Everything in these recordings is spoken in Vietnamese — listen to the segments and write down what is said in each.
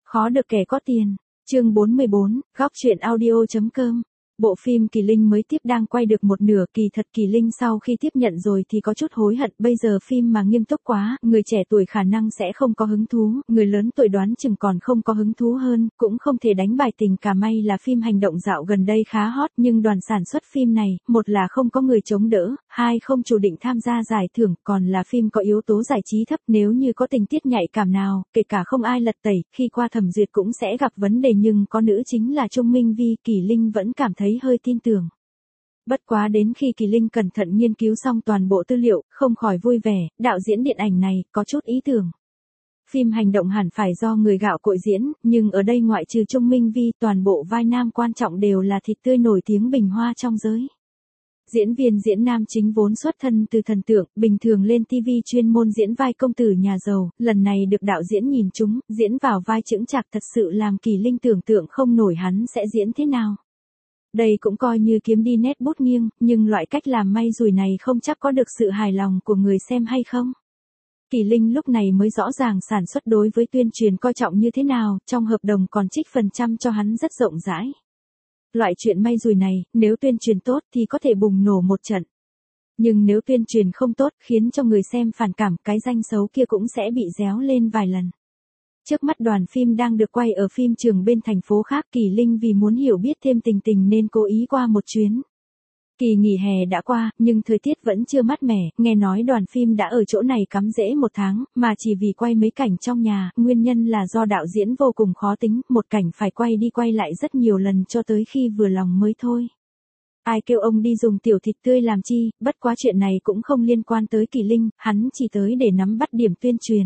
Khó được kẻ có tiền. Chương 44, góc truyện audio.com. Bộ phim Kỳ Linh mới tiếp đang quay được một nửa, kỳ thật Kỳ Linh sau khi tiếp nhận rồi thì có chút hối hận, bây giờ phim mà nghiêm túc quá, người trẻ tuổi khả năng sẽ không có hứng thú, người lớn tuổi đoán chừng còn không có hứng thú hơn, cũng không thể đánh bài tình cả. May là phim hành động dạo gần đây khá hot, nhưng đoàn sản xuất phim này, một là không có người chống đỡ, hai không chủ định tham gia giải thưởng, còn là phim có yếu tố giải trí thấp, nếu như có tình tiết nhạy cảm nào, kể cả không ai lật tẩy, khi qua thẩm duyệt cũng sẽ gặp vấn đề, nhưng có nữ chính là Trung Minh Vi, Kỳ Linh vẫn cảm thấy hơi tin tưởng. Bất quá đến khi Kỳ Linh cẩn thận nghiên cứu xong toàn bộ tư liệu, không khỏi vui vẻ, đạo diễn điện ảnh này, có chút ý tưởng. Phim hành động hẳn phải do người gạo cội diễn, nhưng ở đây ngoại trừ Trung Minh Vi, toàn bộ vai nam quan trọng đều là thịt tươi nổi tiếng bình hoa trong giới. Diễn viên diễn nam chính vốn xuất thân từ thần tượng, bình thường lên TV chuyên môn diễn vai công tử nhà giàu, lần này được đạo diễn nhìn trúng, diễn vào vai chững chạc thật sự làm Kỳ Linh tưởng tượng không nổi hắn sẽ diễn thế nào. Đây cũng coi như kiếm đi nét bút nghiêng, nhưng loại cách làm may rủi này không chắc có được sự hài lòng của người xem hay không. Kỳ Linh lúc này mới rõ ràng sản xuất đối với tuyên truyền coi trọng như thế nào, trong hợp đồng còn trích phần trăm cho hắn rất rộng rãi. Loại chuyện may rủi này, nếu tuyên truyền tốt thì có thể bùng nổ một trận. Nhưng nếu tuyên truyền không tốt, khiến cho người xem phản cảm, cái danh xấu kia cũng sẽ bị réo lên vài lần. Trước mắt đoàn phim đang được quay ở phim trường bên thành phố khác, Kỳ Linh vì muốn hiểu biết thêm tình tình nên cố ý qua một chuyến. Kỳ nghỉ hè đã qua, nhưng thời tiết vẫn chưa mát mẻ, nghe nói đoàn phim đã ở chỗ này cắm rễ một tháng, mà chỉ vì quay mấy cảnh trong nhà, nguyên nhân là do đạo diễn vô cùng khó tính, một cảnh phải quay đi quay lại rất nhiều lần cho tới khi vừa lòng mới thôi. Ai kêu ông đi dùng tiểu thịt tươi làm chi, bất quá chuyện này cũng không liên quan tới Kỳ Linh, hắn chỉ tới để nắm bắt điểm tuyên truyền.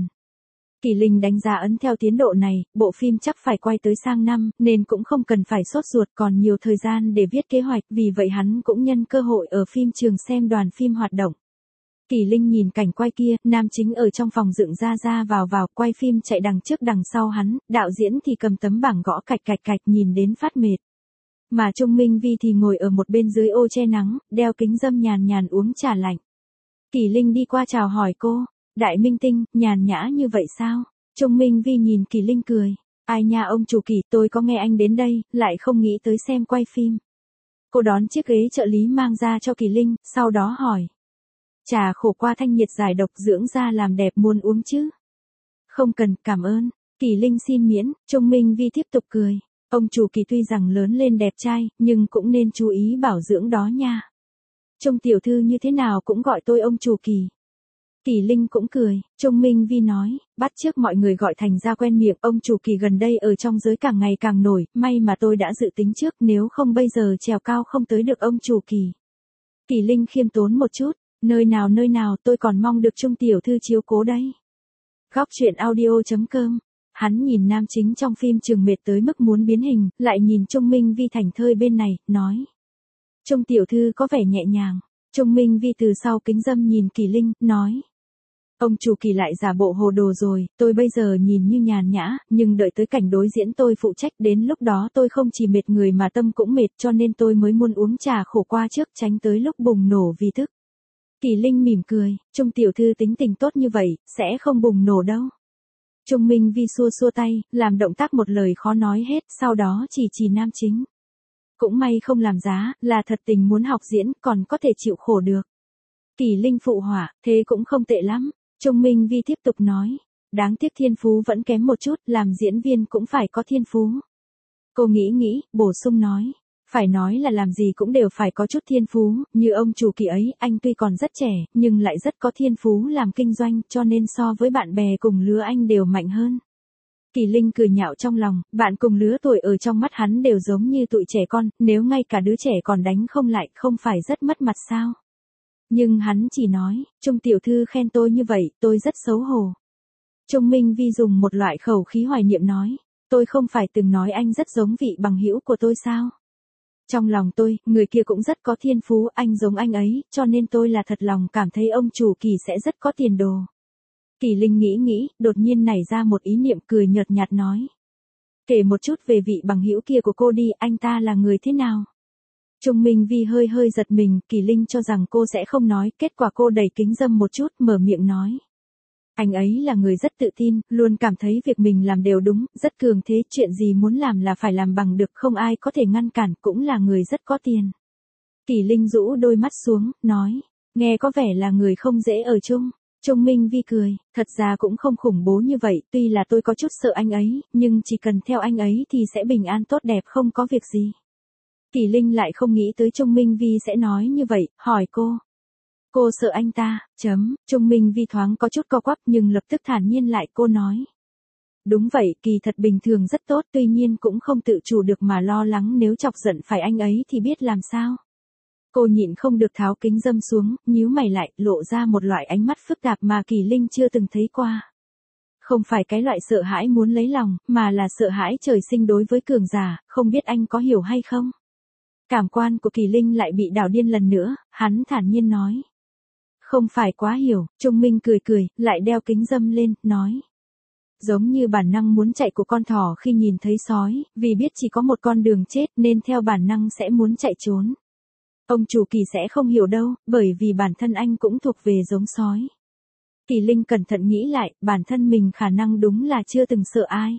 Kỳ Linh đánh giá ấn theo tiến độ này, bộ phim chắc phải quay tới sang năm, nên cũng không cần phải sốt ruột, còn nhiều thời gian để viết kế hoạch, vì vậy hắn cũng nhân cơ hội ở phim trường xem đoàn phim hoạt động. Kỳ Linh nhìn cảnh quay kia, nam chính ở trong phòng dựng ra vào, quay phim chạy đằng trước đằng sau hắn, đạo diễn thì cầm tấm bảng gõ cạch cạch nhìn đến phát mệt. Mà Trung Minh Vi thì ngồi ở một bên dưới ô che nắng, đeo kính râm nhàn uống trà lạnh. Kỳ Linh đi qua chào hỏi cô. Đại minh tinh, nhàn nhã như vậy sao? Trung Minh Vi nhìn Kỳ Linh cười. Ai nha ông chủ Kỳ, tôi có nghe anh đến đây, lại không nghĩ tới xem quay phim. Cô đón chiếc ghế trợ lý mang ra cho Kỳ Linh, sau đó hỏi. Trà khổ qua thanh nhiệt giải độc dưỡng da làm đẹp muốn uống chứ? Không cần, cảm ơn. Kỳ Linh xin miễn, Trung Minh Vi tiếp tục cười. Ông chủ Kỳ tuy rằng lớn lên đẹp trai, nhưng cũng nên chú ý bảo dưỡng đó nha. Trung tiểu thư như thế nào cũng gọi tôi ông chủ Kỳ. Kỳ Linh cũng cười, Trung Minh Vi nói, bắt chước mọi người gọi thành ra quen miệng, ông chủ Kỳ gần đây ở trong giới càng ngày càng nổi, may mà tôi đã dự tính trước, nếu không bây giờ trèo cao không tới được ông chủ Kỳ. Kỳ Linh khiêm tốn một chút, nơi nào tôi còn mong được Trung tiểu thư chiếu cố đấy. Góc truyện audio.com. Hắn nhìn nam chính trong phim trường mệt tới mức muốn biến hình, lại nhìn Trung Minh Vi thành thơi bên này, nói. Trung tiểu thư có vẻ nhẹ nhàng. Trung Minh Vi từ sau kính râm nhìn Kỳ Linh, nói. Ông chủ Kỳ lại giả bộ hồ đồ rồi, tôi bây giờ nhìn như nhàn nhã, nhưng đợi tới cảnh đối diễn tôi phụ trách, đến lúc đó tôi không chỉ mệt người mà tâm cũng mệt, cho nên tôi mới muốn uống trà khổ qua trước, tránh tới lúc bùng nổ vì thức. Kỳ Linh mỉm cười, Trung tiểu thư tính tình tốt như vậy, sẽ không bùng nổ đâu. Trung Minh Vi xua tay, làm động tác một lời khó nói hết, sau đó chỉ nam chính. Cũng may không làm giá, là thật tình muốn học diễn, còn có thể chịu khổ được. Kỳ Linh phụ họa, thế cũng không tệ lắm. Trung Minh Vi tiếp tục nói, đáng tiếc thiên phú vẫn kém một chút, làm diễn viên cũng phải có thiên phú. Cô nghĩ, bổ sung nói, phải nói là làm gì cũng đều phải có chút thiên phú, như ông chủ Kỳ ấy, anh tuy còn rất trẻ, nhưng lại rất có thiên phú làm kinh doanh, cho nên so với bạn bè cùng lứa anh đều mạnh hơn. Kỳ Linh cười nhạo trong lòng, bạn cùng lứa tuổi ở trong mắt hắn đều giống như tụi trẻ con, nếu ngay cả đứa trẻ còn đánh không lại, không phải rất mất mặt sao? Nhưng hắn chỉ nói, Trung tiểu thư khen tôi như vậy, tôi rất xấu hổ. Trung Minh Vi dùng một loại khẩu khí hoài niệm nói, tôi không phải từng nói anh rất giống vị bằng hữu của tôi sao? Trong lòng tôi, người kia cũng rất có thiên phú, anh giống anh ấy, cho nên tôi là thật lòng cảm thấy ông chủ Kỳ sẽ rất có tiền đồ. Kỳ Linh nghĩ, đột nhiên nảy ra một ý niệm, cười nhợt nhạt nói. Kể một chút về vị bằng hữu kia của cô đi, anh ta là người thế nào? Trung Minh Vi hơi giật mình, Kỳ Linh cho rằng cô sẽ không nói, kết quả cô đẩy kính râm một chút, mở miệng nói. Anh ấy là người rất tự tin, luôn cảm thấy việc mình làm đều đúng, rất cường thế, chuyện gì muốn làm là phải làm bằng được, không ai có thể ngăn cản, cũng là người rất có tiền. Kỳ Linh rũ đôi mắt xuống, nói, nghe có vẻ là người không dễ ở chung. Trung Minh Vi cười, thật ra cũng không khủng bố như vậy, tuy là tôi có chút sợ anh ấy, nhưng chỉ cần theo anh ấy thì sẽ bình an tốt đẹp không có việc gì. Kỳ Linh lại không nghĩ tới Trung Minh Vi sẽ nói như vậy, hỏi cô. Cô sợ anh ta, Trung Minh Vi thoáng có chút co quắp nhưng lập tức thản nhiên lại, cô nói. Đúng vậy, kỳ thật bình thường rất tốt, tuy nhiên cũng không tự chủ được mà lo lắng nếu chọc giận phải anh ấy thì biết làm sao. Cô nhịn không được tháo kính dâm xuống, nhíu mày lại, lộ ra một loại ánh mắt phức tạp mà Kỳ Linh chưa từng thấy qua. Không phải cái loại sợ hãi muốn lấy lòng, mà là sợ hãi trời sinh đối với cường giả, không biết anh có hiểu hay không? Cảm quan của Kỳ Linh lại bị đảo điên lần nữa, hắn thản nhiên nói. Không phải quá hiểu, Trung Minh cười cười, lại đeo kính dâm lên, nói. Giống như bản năng muốn chạy của con thỏ khi nhìn thấy sói, vì biết chỉ có một con đường chết nên theo bản năng sẽ muốn chạy trốn. Ông chủ Kỳ sẽ không hiểu đâu, bởi vì bản thân anh cũng thuộc về giống sói. Kỳ Linh cẩn thận nghĩ lại, bản thân mình khả năng đúng là chưa từng sợ ai.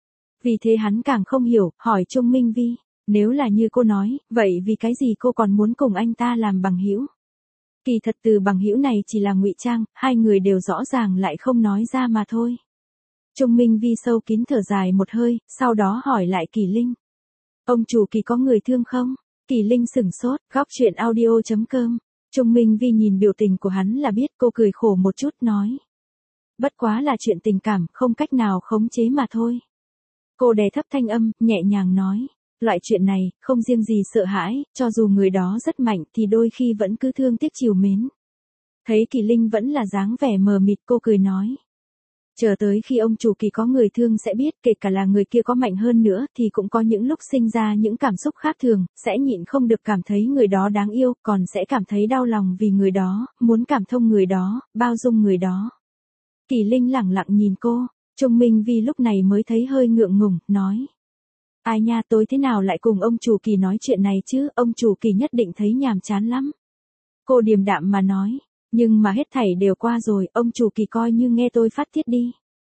Vì thế hắn càng không hiểu, hỏi Trung Minh Vi, nếu là như cô nói, vậy vì cái gì cô còn muốn cùng anh ta làm bằng hữu? Kỳ thật từ bằng hữu này chỉ là ngụy trang, hai người đều rõ ràng lại không nói ra mà thôi. Trung Minh Vi sâu kín thở dài một hơi, sau đó hỏi lại Kỳ Linh. Ông chủ Kỳ có người thương không? Kỳ Linh sửng sốt, góc chuyện audio.com. Trung Minh Vi nhìn biểu tình của hắn là biết, cô cười khổ một chút nói. Bất quá là chuyện tình cảm, không cách nào khống chế mà thôi. Cô đè thấp thanh âm, nhẹ nhàng nói. Loại chuyện này, không riêng gì sợ hãi, cho dù người đó rất mạnh thì đôi khi vẫn cứ thương tiếc trìu mến. Thấy Kỳ Linh vẫn là dáng vẻ mờ mịt, cô cười nói. Chờ tới khi ông chủ Kỳ có người thương sẽ biết, kể cả là người kia có mạnh hơn nữa thì cũng có những lúc sinh ra những cảm xúc khác thường, sẽ nhịn không được cảm thấy người đó đáng yêu, còn sẽ cảm thấy đau lòng vì người đó, muốn cảm thông người đó, bao dung người đó. Kỳ Linh lẳng lặng nhìn cô, Trung Minh Vi lúc này mới thấy hơi ngượng ngùng, nói. Ai nha, tôi thế nào lại cùng ông chủ Kỳ nói chuyện này chứ, ông chủ Kỳ nhất định thấy nhàm chán lắm. Cô điềm đạm mà nói. Nhưng mà hết thảy đều qua rồi, ông chủ Kỳ coi như nghe tôi phát tiết đi.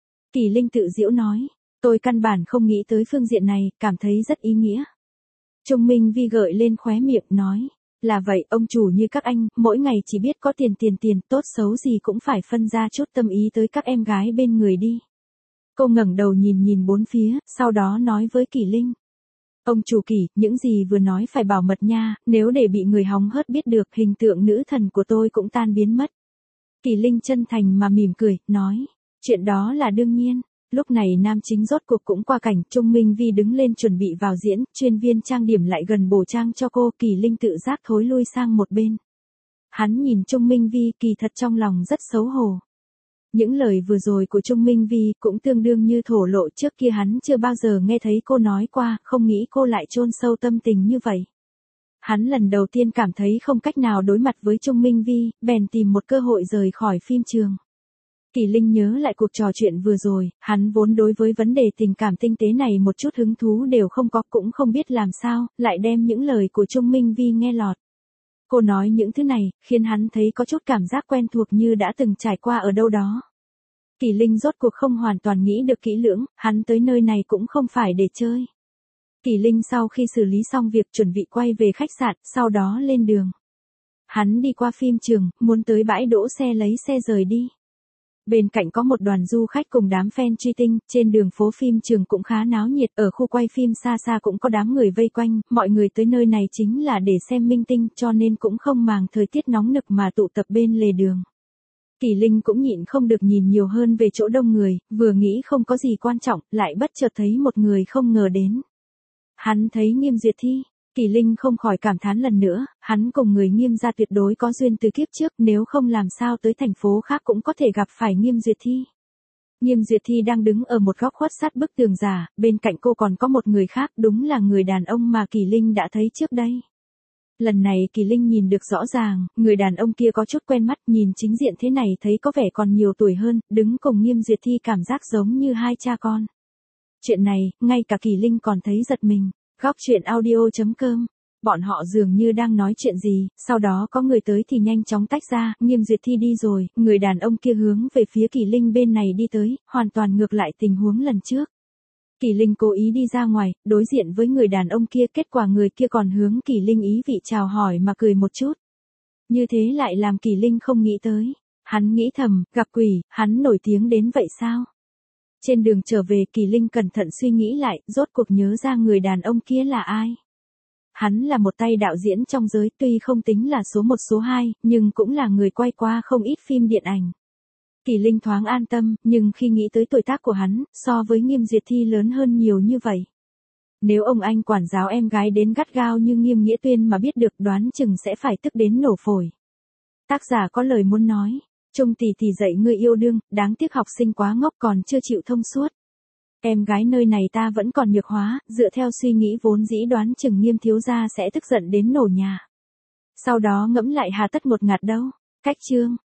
Kỳ Linh tự giễu nói, tôi căn bản không nghĩ tới phương diện này, cảm thấy rất ý nghĩa. Trung Minh Vi gợi lên khóe miệng, nói, là vậy, ông chủ như các anh, mỗi ngày chỉ biết có tiền, tốt xấu gì cũng phải phân ra chút tâm ý tới các em gái bên người đi. Cô ngẩng đầu nhìn bốn phía, sau đó nói với Kỳ Linh. Ông chủ Kỳ, những gì vừa nói phải bảo mật nha, nếu để bị người hóng hớt biết được, hình tượng nữ thần của tôi cũng tan biến mất. Kỳ Linh chân thành mà mỉm cười, nói, chuyện đó là đương nhiên. Lúc này nam chính rốt cuộc cũng qua cảnh, Trung Minh Vi đứng lên chuẩn bị vào diễn, chuyên viên trang điểm lại gần bổ trang cho cô, Kỳ Linh tự giác thối lui sang một bên. Hắn nhìn Trung Minh Vi, kỳ thật trong lòng rất xấu hổ. Những lời vừa rồi của Trung Minh Vi cũng tương đương như thổ lộ, trước kia hắn chưa bao giờ nghe thấy cô nói qua, không nghĩ cô lại chôn sâu tâm tình như vậy. Hắn lần đầu tiên cảm thấy không cách nào đối mặt với Trung Minh Vi, bèn tìm một cơ hội rời khỏi phim trường. Kỳ Linh nhớ lại cuộc trò chuyện vừa rồi, hắn vốn đối với vấn đề tình cảm tinh tế này một chút hứng thú đều không có, cũng không biết làm sao, lại đem những lời của Trung Minh Vi nghe lọt. Cô nói những thứ này, khiến hắn thấy có chút cảm giác quen thuộc như đã từng trải qua ở đâu đó. Kỳ Linh rốt cuộc không hoàn toàn nghĩ được kỹ lưỡng, hắn tới nơi này cũng không phải để chơi. Kỳ Linh sau khi xử lý xong việc chuẩn bị quay về khách sạn, sau đó lên đường. Hắn đi qua phim trường, muốn tới bãi đỗ xe lấy xe rời đi. Bên cạnh có một đoàn du khách cùng đám fan truy tinh, trên đường phố phim trường cũng khá náo nhiệt, ở khu quay phim xa xa cũng có đám người vây quanh, mọi người tới nơi này chính là để xem minh tinh, cho nên cũng không màng thời tiết nóng nực mà tụ tập bên lề đường. Kỳ Linh cũng nhịn không được nhìn nhiều hơn về chỗ đông người, vừa nghĩ không có gì quan trọng, lại bất chợt thấy một người không ngờ đến. Hắn thấy Nghiêm Duyệt Thi. Kỳ Linh không khỏi cảm thán lần nữa, hắn cùng người Nghiêm gia tuyệt đối có duyên từ kiếp trước, nếu không làm sao tới thành phố khác cũng có thể gặp phải Nghiêm Duyệt Thi. Nghiêm Duyệt Thi đang đứng ở một góc khuất sát bức tường giả, bên cạnh cô còn có một người khác, đúng là người đàn ông mà Kỳ Linh đã thấy trước đây. Lần này Kỳ Linh nhìn được rõ ràng, người đàn ông kia có chút quen mắt, nhìn chính diện thế này thấy có vẻ còn nhiều tuổi hơn, đứng cùng Nghiêm Duyệt Thi cảm giác giống như hai cha con. Chuyện này, ngay cả Kỳ Linh còn thấy giật mình. Góc chuyện audio.com Bọn họ dường như đang nói chuyện gì, sau đó có người tới thì nhanh chóng tách ra, Nghiêm Duyệt Thi đi rồi, người đàn ông kia hướng về phía Kỳ Linh bên này đi tới, hoàn toàn ngược lại tình huống lần trước. Kỳ Linh cố ý đi ra ngoài, đối diện với người đàn ông kia, kết quả người kia còn hướng Kỳ Linh ý vị chào hỏi mà cười một chút. Như thế lại làm Kỳ Linh không nghĩ tới. Hắn nghĩ thầm, gặp quỷ, hắn nổi tiếng đến vậy sao? Trên đường trở về Kỳ Linh cẩn thận suy nghĩ lại, rốt cuộc nhớ ra người đàn ông kia là ai. Hắn là một tay đạo diễn trong giới, tuy không tính là số 1 số 2, nhưng cũng là người quay qua không ít phim điện ảnh. Kỳ Linh thoáng an tâm, nhưng khi nghĩ tới tuổi tác của hắn, so với Nghiêm Duyệt Thi lớn hơn nhiều như vậy. Nếu ông anh quản giáo em gái đến gắt gao như Nghiêm Nghĩa Tuyên mà biết được, đoán chừng sẽ phải tức đến nổ phổi. Tác giả có lời muốn nói, Trung tỷ tỷ dạy ngươi yêu đương, đáng tiếc học sinh quá ngốc còn chưa chịu thông suốt. Em gái nơi này ta vẫn còn nhược hóa, dựa theo suy nghĩ vốn dĩ đoán chừng Nghiêm thiếu gia sẽ tức giận đến nổ nhà. Sau đó ngẫm lại hà tất ngột ngạt đâu. Cách chương